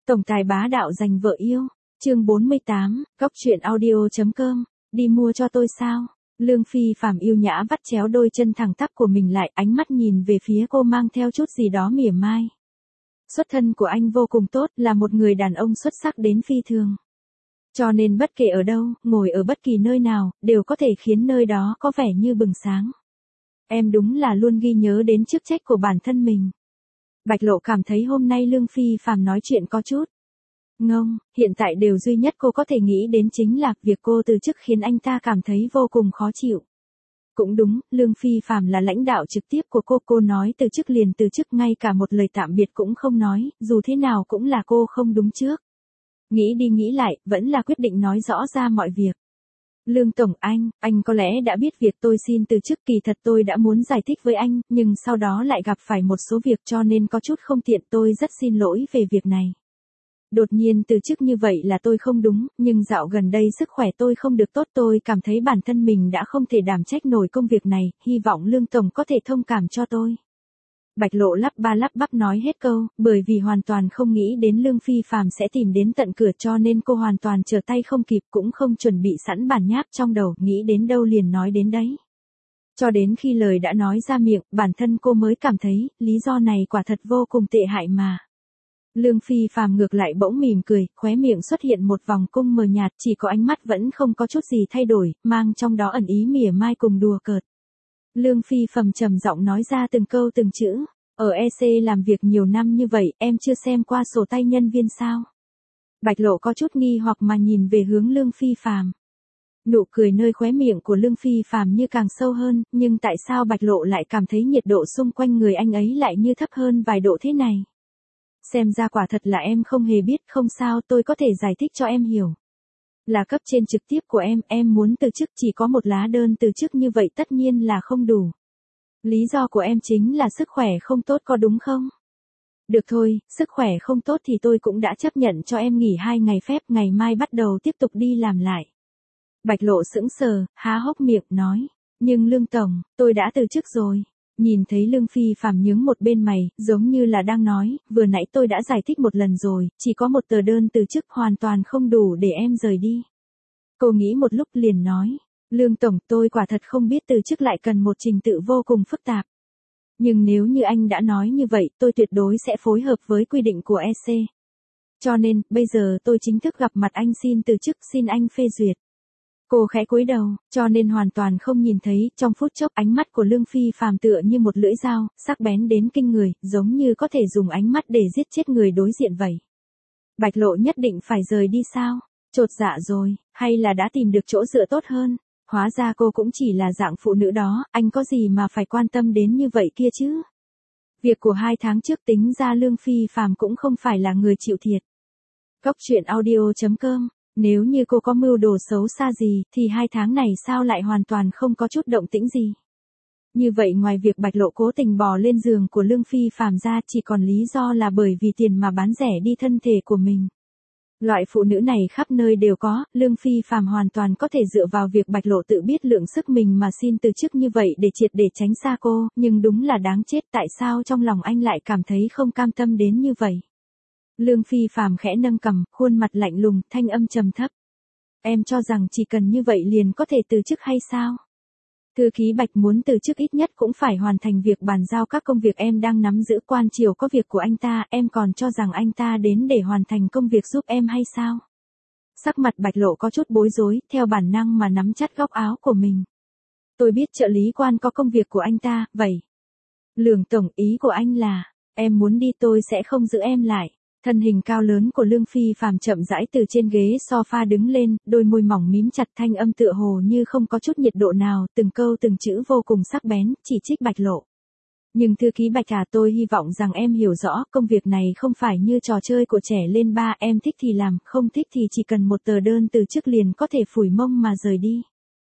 Tổng tài bá đạo giành vợ yêu. Chương 48, Góc truyện audio.com. Đi mua cho tôi sao? Lương Phi Phạm yêu nhã vắt chéo đôi chân thẳng tắp của mình lại, ánh mắt nhìn về phía cô mang theo chút gì đó mỉa mai. Xuất thân của anh vô cùng tốt, là một người đàn ông xuất sắc đến phi thường. Cho nên bất kể ở đâu, ngồi ở bất kỳ nơi nào, đều có thể khiến nơi đó có vẻ như bừng sáng. Em đúng là luôn ghi nhớ đến chức trách của bản thân mình. Bạch Lộ cảm thấy hôm nay Lương Phi Phạm nói chuyện có chút ngông, hiện tại điều duy nhất cô có thể nghĩ đến chính là việc cô từ chức khiến anh ta cảm thấy vô cùng khó chịu. Cũng đúng, Lương Phi Phạm là lãnh đạo trực tiếp của cô nói từ chức liền từ chức, ngay cả một lời tạm biệt cũng không nói, dù thế nào cũng là cô không đúng trước. Nghĩ đi nghĩ lại, vẫn là quyết định nói rõ ra mọi việc. Lương Tổng anh có lẽ đã biết việc tôi xin từ chức, kỳ thật tôi đã muốn giải thích với anh, nhưng sau đó lại gặp phải một số việc cho nên có chút không tiện, tôi rất xin lỗi về việc này. Đột nhiên từ chức như vậy là tôi không đúng, nhưng dạo gần đây sức khỏe tôi không được tốt, tôi cảm thấy bản thân mình đã không thể đảm trách nổi công việc này, hy vọng Lương Tổng có thể thông cảm cho tôi. Bạch Lộ lắp ba lắp bắp nói hết câu, bởi vì hoàn toàn không nghĩ đến Lương Phi Phạm sẽ tìm đến tận cửa cho nên cô hoàn toàn trở tay không kịp, cũng không chuẩn bị sẵn bản nháp trong đầu, nghĩ đến đâu liền nói đến đấy. Cho đến khi lời đã nói ra miệng, bản thân cô mới cảm thấy, lý do này quả thật vô cùng tệ hại mà. Lương Phi Phạm ngược lại bỗng mỉm cười, khóe miệng xuất hiện một vòng cung mờ nhạt, chỉ có ánh mắt vẫn không có chút gì thay đổi, mang trong đó ẩn ý mỉa mai cùng đùa cợt. Lương Phi Phạm trầm giọng nói ra từng câu từng chữ, ở EC làm việc nhiều năm như vậy, em chưa xem qua sổ tay nhân viên sao? Bạch Lộ có chút nghi hoặc mà nhìn về hướng Lương Phi Phạm. Nụ cười nơi khóe miệng của Lương Phi Phạm như càng sâu hơn, nhưng tại sao Bạch Lộ lại cảm thấy nhiệt độ xung quanh người anh ấy lại như thấp hơn vài độ thế này? Xem ra quả thật là em không hề biết, không sao, tôi có thể giải thích cho em hiểu. Là cấp trên trực tiếp của em muốn từ chức, chỉ có một lá đơn từ chức như vậy tất nhiên là không đủ. Lý do của em chính là sức khỏe không tốt có đúng không? Được thôi, sức khỏe không tốt thì tôi cũng đã chấp nhận cho em nghỉ 2 ngày phép, ngày mai bắt đầu tiếp tục đi làm lại. Bạch Lộ sững sờ, há hốc miệng nói, nhưng Lương Tổng, tôi đã từ chức rồi. Nhìn thấy Lương Phi Phạm nhướng một bên mày, giống như là đang nói, vừa nãy tôi đã giải thích một lần rồi, chỉ có một tờ đơn từ chức hoàn toàn không đủ để em rời đi. Cô nghĩ một lúc liền nói, Lương Tổng, tôi quả thật không biết từ chức lại cần một trình tự vô cùng phức tạp. Nhưng nếu như anh đã nói như vậy, tôi tuyệt đối sẽ phối hợp với quy định của EC. Cho nên, bây giờ tôi chính thức gặp mặt anh xin từ chức, xin anh phê duyệt. Cô khẽ cúi đầu, cho nên hoàn toàn không nhìn thấy, trong phút chốc ánh mắt của Lương Phi Phạm tựa như một lưỡi dao, sắc bén đến kinh người, giống như có thể dùng ánh mắt để giết chết người đối diện vậy. Bạch Lộ nhất định phải rời đi sao? Chột dạ rồi, hay là đã tìm được chỗ dựa tốt hơn? Hóa ra cô cũng chỉ là dạng phụ nữ đó, anh có gì mà phải quan tâm đến như vậy kia chứ? Việc của 2 tháng trước tính ra Lương Phi Phạm cũng không phải là người chịu thiệt. Góc truyện audio.com. Nếu như cô có mưu đồ xấu xa gì, thì 2 tháng này sao lại hoàn toàn không có chút động tĩnh gì? Như vậy ngoài việc Bạch Lộ cố tình bò lên giường của Lương Phi Phạm ra, chỉ còn lý do là bởi vì tiền mà bán rẻ đi thân thể của mình. Loại phụ nữ này khắp nơi đều có, Lương Phi Phạm hoàn toàn có thể dựa vào việc Bạch Lộ tự biết lượng sức mình mà xin từ chức như vậy để triệt để tránh xa cô, nhưng đúng là đáng chết, tại sao trong lòng anh lại cảm thấy không cam tâm đến như vậy? Lương Phi Phạm khẽ nâng cằm, khuôn mặt lạnh lùng, thanh âm trầm thấp. Em cho rằng chỉ cần như vậy liền có thể từ chức hay sao? Thư ký Bạch muốn từ chức ít nhất cũng phải hoàn thành việc bàn giao các công việc em đang nắm giữ, quan triều có việc của anh ta, em còn cho rằng anh ta đến để hoàn thành công việc giúp em hay sao? Sắc mặt Bạch Lộ có chút bối rối, theo bản năng mà nắm chặt góc áo của mình. Tôi biết trợ lý quan có công việc của anh ta, vậy. Lương Tổng, ý của anh là, em muốn đi tôi sẽ không giữ em lại. Thân hình cao lớn của Lương Phi Phạm chậm rãi từ trên ghế sofa đứng lên, đôi môi mỏng mím chặt, thanh âm tựa hồ như không có chút nhiệt độ nào, từng câu từng chữ vô cùng sắc bén, chỉ trích Bạch Lộ. Nhưng thư ký Bạch à, tôi hy vọng rằng em hiểu rõ, công việc này không phải như trò chơi của trẻ lên ba, em thích thì làm, không thích thì chỉ cần một tờ đơn từ chức liền có thể phủi mông mà rời đi.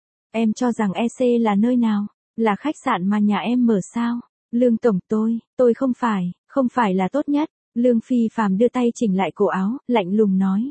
Em cho rằng EC là nơi nào? Là khách sạn mà nhà em mở sao? Lương Tổng, tôi không phải là tốt nhất. Lương Phi Phạm đưa tay chỉnh lại cổ áo, lạnh lùng nói.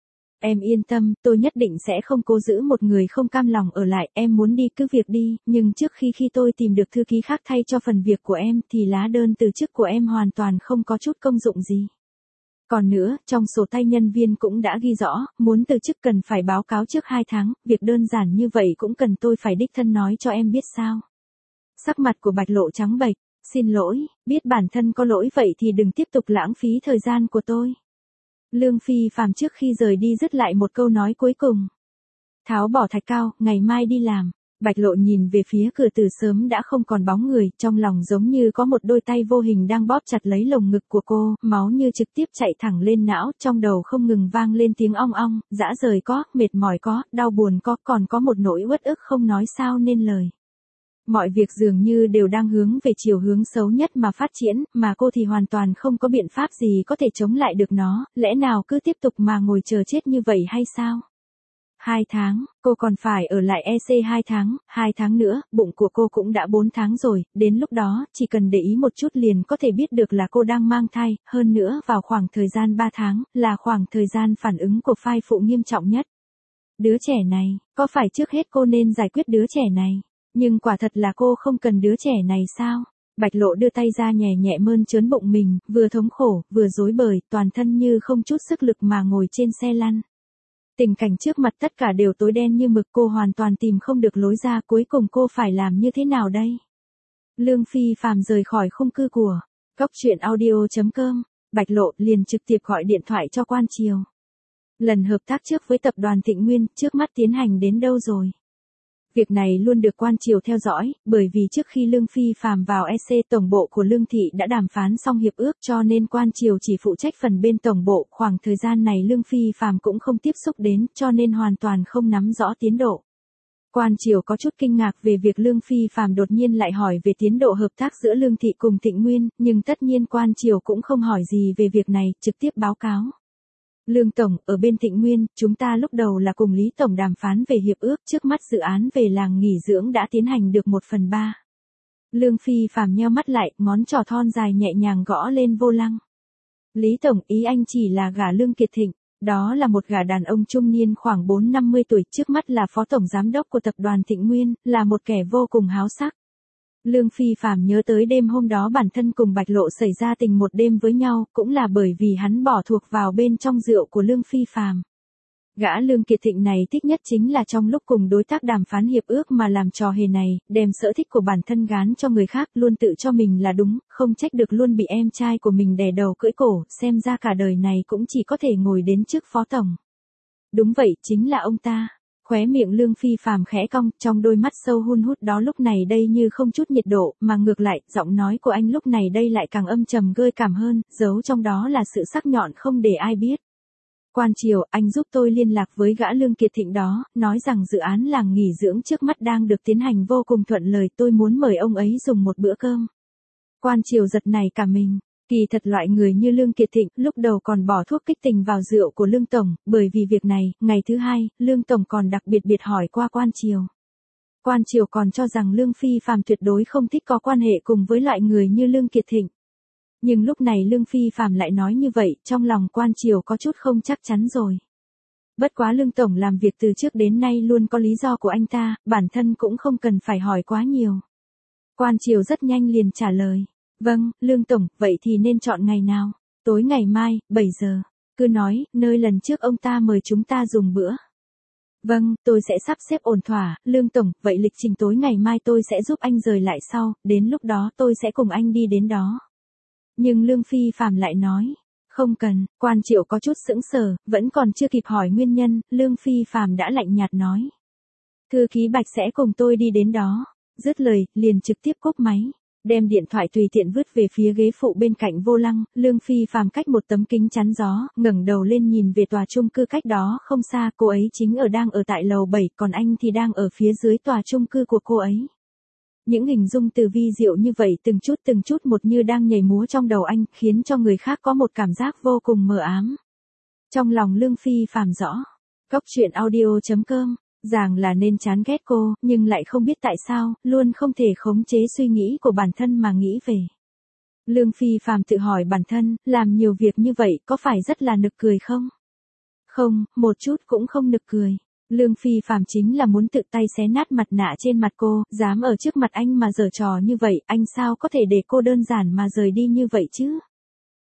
Em yên tâm, tôi nhất định sẽ không cố giữ một người không cam lòng ở lại, em muốn đi cứ việc đi, nhưng trước khi tôi tìm được thư ký khác thay cho phần việc của em thì lá đơn từ chức của em hoàn toàn không có chút công dụng gì. Còn nữa, trong sổ tay nhân viên cũng đã ghi rõ, muốn từ chức cần phải báo cáo trước 2 tháng, việc đơn giản như vậy cũng cần tôi phải đích thân nói cho em biết sao. Sắc mặt của Bạch Lộ trắng bệch, xin lỗi, biết bản thân có lỗi vậy thì đừng tiếp tục lãng phí thời gian của tôi. Lương Phi Phạm trước khi rời đi dứt lại một câu nói cuối cùng. Tháo bỏ thạch cao, ngày mai đi làm. Bạch Lộ nhìn về phía cửa từ sớm đã không còn bóng người, trong lòng giống như có một đôi tay vô hình đang bóp chặt lấy lồng ngực của cô, máu như trực tiếp chạy thẳng lên não, trong đầu không ngừng vang lên tiếng ong ong, dã rời có, mệt mỏi có, đau buồn có, còn có một nỗi uất ức không nói sao nên lời. Mọi việc dường như đều đang hướng về chiều hướng xấu nhất mà phát triển, mà cô thì hoàn toàn không có biện pháp gì có thể chống lại được nó, lẽ nào cứ tiếp tục mà ngồi chờ chết như vậy hay sao? 2 tháng, cô còn phải ở lại EC 2 tháng nữa, bụng của cô cũng đã 4 tháng rồi, đến lúc đó, chỉ cần để ý một chút liền có thể biết được là cô đang mang thai, hơn nữa vào khoảng thời gian 3 tháng, là khoảng thời gian phản ứng của thai phụ nghiêm trọng nhất. Đứa trẻ này, có phải trước hết cô nên giải quyết đứa trẻ này? Nhưng quả thật là cô không cần đứa trẻ này sao? Bạch Lộ đưa tay ra nhẹ nhẹ mơn trớn bụng mình, vừa thống khổ, vừa rối bời, toàn thân như không chút sức lực mà ngồi trên xe lăn. Tình cảnh trước mặt tất cả đều tối đen như mực, cô hoàn toàn tìm không được lối ra, cuối cùng cô phải làm như thế nào đây? Lương Phi Phạm rời khỏi khung cư của Cóc Truyện Audio.com, Bạch Lộ liền trực tiếp gọi điện thoại cho Quan Triều. Lần hợp tác trước với tập đoàn Thịnh Nguyên, trước mắt tiến hành đến đâu rồi? Việc này luôn được Quan Triều theo dõi, bởi vì trước khi Lương Phi Phạm vào EC, tổng bộ của Lương Thị đã đàm phán xong hiệp ước, cho nên Quan Triều chỉ phụ trách phần bên tổng bộ, khoảng thời gian này Lương Phi Phạm cũng không tiếp xúc đến, cho nên hoàn toàn không nắm rõ tiến độ. Quan Triều có chút kinh ngạc về việc Lương Phi Phạm đột nhiên lại hỏi về tiến độ hợp tác giữa Lương Thị cùng Thịnh Nguyên, nhưng tất nhiên Quan Triều cũng không hỏi gì về việc này, trực tiếp báo cáo. Lương Tổng, ở bên Thịnh Nguyên, chúng ta lúc đầu là cùng Lý Tổng đàm phán về hiệp ước, trước mắt dự án về làng nghỉ dưỡng đã tiến hành được 1/3. Lương Phi Phạm nheo mắt lại, ngón trỏ thon dài nhẹ nhàng gõ lên vô lăng. Lý Tổng, ý anh chỉ là gả Lương Kiệt Thịnh, đó là một gã đàn ông trung niên khoảng 4-50 tuổi, trước mắt là phó tổng giám đốc của tập đoàn Thịnh Nguyên, là một kẻ vô cùng háo sắc. Lương Phi Phạm nhớ tới đêm hôm đó bản thân cùng Bạch Lộ xảy ra tình một đêm với nhau, cũng là bởi vì hắn bỏ thuộc vào bên trong rượu của Lương Phi Phạm. Gã Lương Kiệt Thịnh này thích nhất chính là trong lúc cùng đối tác đàm phán hiệp ước mà làm trò hề này, đem sở thích của bản thân gán cho người khác, luôn tự cho mình là đúng, không trách được luôn bị em trai của mình đè đầu cưỡi cổ, xem ra cả đời này cũng chỉ có thể ngồi đến trước phó tổng. Đúng vậy, chính là ông ta. Khóe miệng Lương Phi Phạm khẽ cong, trong đôi mắt sâu hun hút đó lúc này đây như không chút nhiệt độ, mà ngược lại, giọng nói của anh lúc này đây lại càng âm trầm gơi cảm hơn, giấu trong đó là sự sắc nhọn không để ai biết. Quan Triều, anh giúp tôi liên lạc với gã Lương Kiệt Thịnh đó, nói rằng dự án làng nghỉ dưỡng trước mắt đang được tiến hành vô cùng thuận lợi, tôi muốn mời ông ấy dùng một bữa cơm. Quan Triều giật nảy cả mình. Kỳ thật loại người như Lương Kiệt Thịnh, lúc đầu còn bỏ thuốc kích tình vào rượu của Lương Tổng, bởi vì việc này, ngày thứ hai, Lương Tổng còn đặc biệt hỏi qua Quan Triều. Quan Triều còn cho rằng Lương Phi Phạm tuyệt đối không thích có quan hệ cùng với loại người như Lương Kiệt Thịnh. Nhưng lúc này Lương Phi Phạm lại nói như vậy, trong lòng Quan Triều có chút không chắc chắn rồi. Bất quá Lương Tổng làm việc từ trước đến nay luôn có lý do của anh ta, bản thân cũng không cần phải hỏi quá nhiều. Quan Triều rất nhanh liền trả lời. Vâng, Lương Tổng, vậy thì nên chọn ngày nào? Tối ngày mai, 7 giờ. Cứ nói, nơi lần trước ông ta mời chúng ta dùng bữa. Vâng, tôi sẽ sắp xếp ổn thỏa, Lương Tổng, vậy lịch trình tối ngày mai tôi sẽ giúp anh rời lại sau, đến lúc đó tôi sẽ cùng anh đi đến đó. Nhưng Lương Phi Phạm lại nói, không cần, Quan Triều có chút sững sờ, vẫn còn chưa kịp hỏi nguyên nhân, Lương Phi Phạm đã lạnh nhạt nói. Thư ký Bạch sẽ cùng tôi đi đến đó. Dứt lời, liền trực tiếp cúp máy. Đem điện thoại tùy tiện vứt về phía ghế phụ bên cạnh vô lăng, Lương Phi Phạm cách một tấm kính chắn gió, ngẩng đầu lên nhìn về tòa chung cư cách đó không xa, cô ấy đang ở tại lầu 7, còn anh thì đang ở phía dưới tòa chung cư của cô ấy. Những hình dung từ vi diệu như vậy từng chút một như đang nhảy múa trong đầu anh, khiến cho người khác có một cảm giác vô cùng mờ ám. Trong lòng Lương Phi Phạm rõ. Cóc Truyện Audio.com Ràng là nên chán ghét cô, nhưng lại không biết tại sao, luôn không thể khống chế suy nghĩ của bản thân mà nghĩ về. Lương Phi Phạm tự hỏi bản thân, làm nhiều việc như vậy có phải rất là nực cười không? Không, một chút cũng không nực cười. Lương Phi Phạm chính là muốn tự tay xé nát mặt nạ trên mặt cô, dám ở trước mặt anh mà giở trò như vậy, anh sao có thể để cô đơn giản mà rời đi như vậy chứ?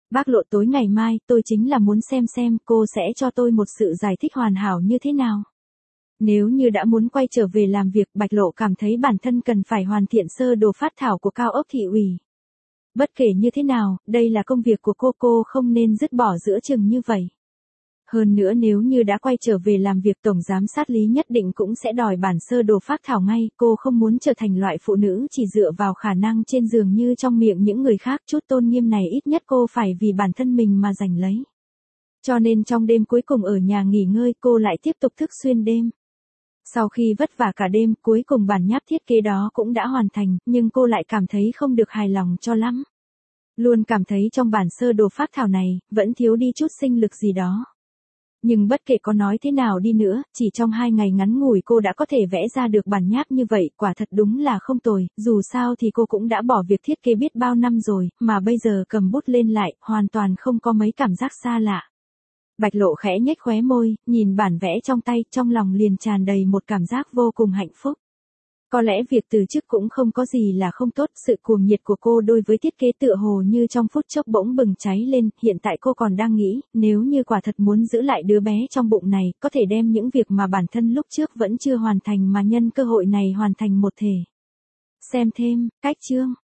Bác Lộ tối ngày mai tôi chính là muốn xem cô sẽ cho tôi một sự giải thích hoàn hảo như thế nào. Nếu như đã muốn quay trở về làm việc, Bạch Lộ cảm thấy bản thân cần phải hoàn thiện sơ đồ phát thảo của cao ốc thị ủy. Bất kể như thế nào, đây là công việc của cô không nên dứt bỏ giữa chừng như vậy. Hơn nữa nếu như đã quay trở về làm việc, tổng giám sát Lý nhất định cũng sẽ đòi bản sơ đồ phát thảo ngay, cô không muốn trở thành loại phụ nữ chỉ dựa vào khả năng trên giường như trong miệng những người khác, chút tôn nghiêm này ít nhất cô phải vì bản thân mình mà giành lấy. Cho nên trong đêm cuối cùng ở nhà nghỉ ngơi, cô lại tiếp tục thức xuyên đêm. Sau khi vất vả cả đêm, cuối cùng bản nháp thiết kế đó cũng đã hoàn thành, nhưng cô lại cảm thấy không được hài lòng cho lắm. Luôn cảm thấy trong bản sơ đồ phác thảo này, vẫn thiếu đi chút sinh lực gì đó. Nhưng bất kể có nói thế nào đi nữa, chỉ trong 2 ngày ngắn ngủi cô đã có thể vẽ ra được bản nháp như vậy, quả thật đúng là không tồi, dù sao thì cô cũng đã bỏ việc thiết kế biết bao năm rồi, mà bây giờ cầm bút lên lại, hoàn toàn không có mấy cảm giác xa lạ. Bạch Lộ khẽ nhếch khóe môi, nhìn bản vẽ trong tay, trong lòng liền tràn đầy một cảm giác vô cùng hạnh phúc. Có lẽ việc từ chức cũng không có gì là không tốt, sự cuồng nhiệt của cô đối với thiết kế tựa hồ như trong phút chốc bỗng bừng cháy lên, hiện tại cô còn đang nghĩ, nếu như quả thật muốn giữ lại đứa bé trong bụng này, có thể đem những việc mà bản thân lúc trước vẫn chưa hoàn thành mà nhân cơ hội này hoàn thành một thể. Xem thêm, cách chương.